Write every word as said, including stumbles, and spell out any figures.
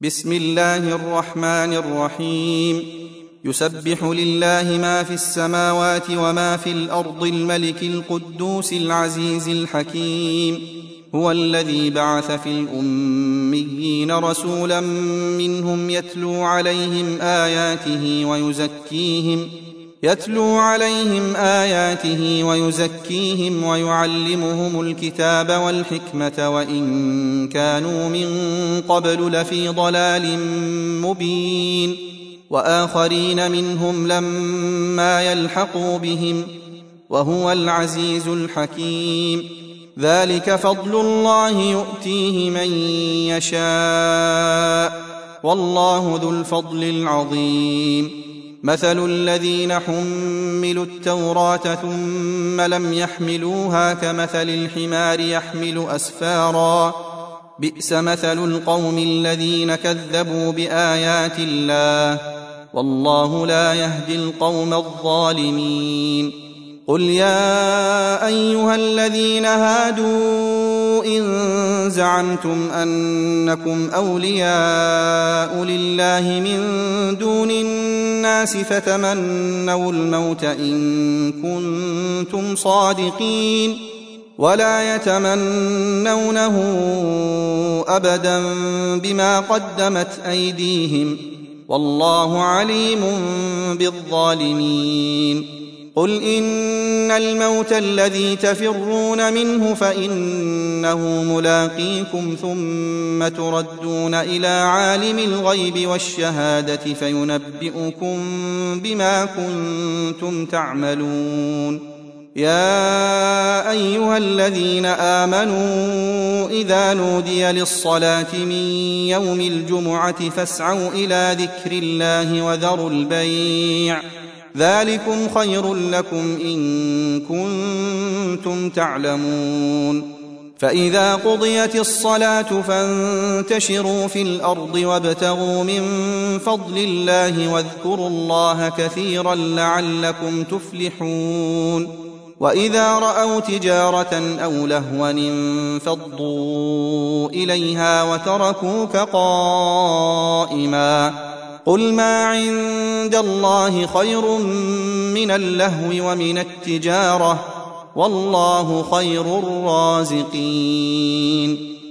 بسم الله الرحمن الرحيم يسبح لله ما في السماوات وما في الأرض الملك القدوس العزيز الحكيم هو الذي بعث في الأميين رسولا منهم يتلو عليهم آياته ويزكيهم يتلو عليهم آياته ويزكيهم ويعلمهم الكتاب والحكمة وإن كانوا من قبل لفي ضلال مبين وآخرين منهم لما يلحقوا بهم وهو العزيز الحكيم ذلك فضل الله يؤتيه من يشاء والله ذو الفضل العظيم مثل الذين حملوا التوراة ثم لم يحملوها كمثل الحمار يحمل أسفارا بئس مثل القوم الذين كذبوا بآيات الله والله لا يهدي القوم الظالمين قل يا أيها الذين هادوا إن زعمتم أنكم أولياء لله من دون الناس فتمنوا الموت إن كنتم صادقين ولا يتمنونه أبدا بما قدمت أيديهم والله عليم بالظالمين قل إن الموت الذي تفرون منه فإنه ملاقيكم ثم تردون إلى عالم الغيب والشهادة فينبئكم بما كنتم تعملون يا أيها الذين آمنوا إذا نودي للصلاة من يوم الجمعة فاسعوا إلى ذكر الله وذروا البيع ذلكم خير لكم إن كنتم تعلمون فإذا قضيت الصلاة فانتشروا في الأرض وابتغوا من فضل الله واذكروا الله كثيرا لعلكم تفلحون وإذا رأوا تجارة أو لهوا انفضوا إليها وتركوك قائما قل ما عند الله خير من اللهو ومن التجارة والله خير الرازقين